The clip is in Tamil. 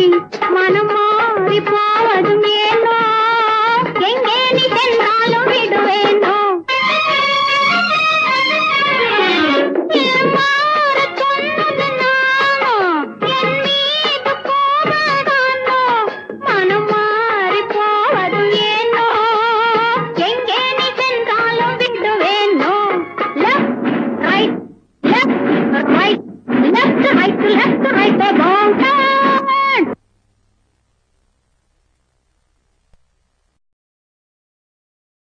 மனம் மாறி போவதும் ஏனோ எங்கே நீ சென்றாலும் விடுவேனோ மாறச் சொன்னது நானோ என் மீது கோபதானோ மனம் மாறி போவதும் ஏனோ எங்கே நீ சென்றாலும் விடுவேனோ left right left right left right left right the wrong time